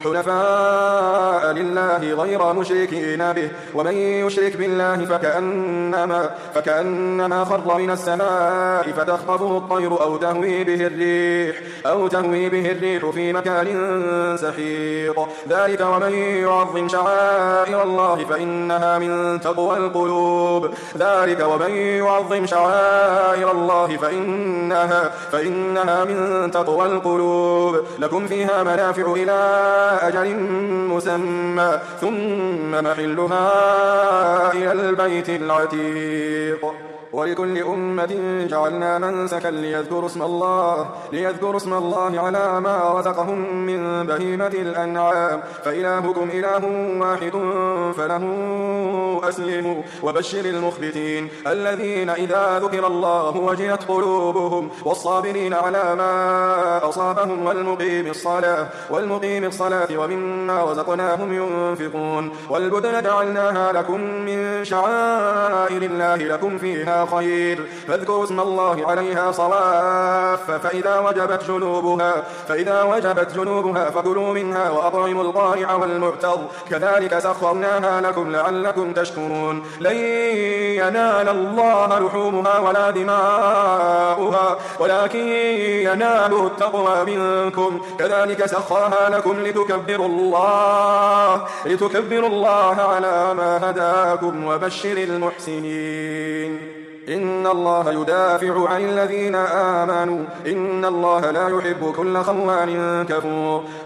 حنفاء لله غير مشركين به، ومن يشرك بالله فكأنما خر من السماء فتخطفه الطير أو تهوي به الريح في مكان سحيق. ذلك ومن يعظم شعائر الله فإنها من تقوى القلوب. لكم فيها منافع إلى أجل مسمى ثم محلها إلى البيت العتيق. ولكل أمة جعلنا منسكا ليذكروا اسم الله على ما رزقهم من بهيمة الأنعام، فإلهكم إله واحد فله أسلموا. وبشر المخبتين الذين إذا ذكر الله وجلت قلوبهم، والصابرين على ما أصابهم، والمقيم الصلاة ومما رزقناهم ينفقون. والبدن جعلناها لكم من شعائر الله لكم فيها خير، فاذكروا اسم الله عليها صواف، فإذا وجبت جنوبها فكلوا منها وأطعموا القانع والمعتر، كذلك سخرناها لكم لعلكم تشكرون. لن ينال الله لحومها ولا دماؤها ولكن يناله التقوى منكم، كذلك سخرها لكم لتكبروا الله على ما هداكم. وبشر المحسنين. إن الله يدافع عن الذين آمنوا إن الله لا يحب كل خوان كفور.